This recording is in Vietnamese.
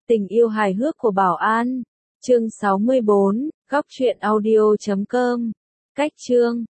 Tình yêu hài hước của Bảo An. Chương 64, góc truyện audio.com. Cách chương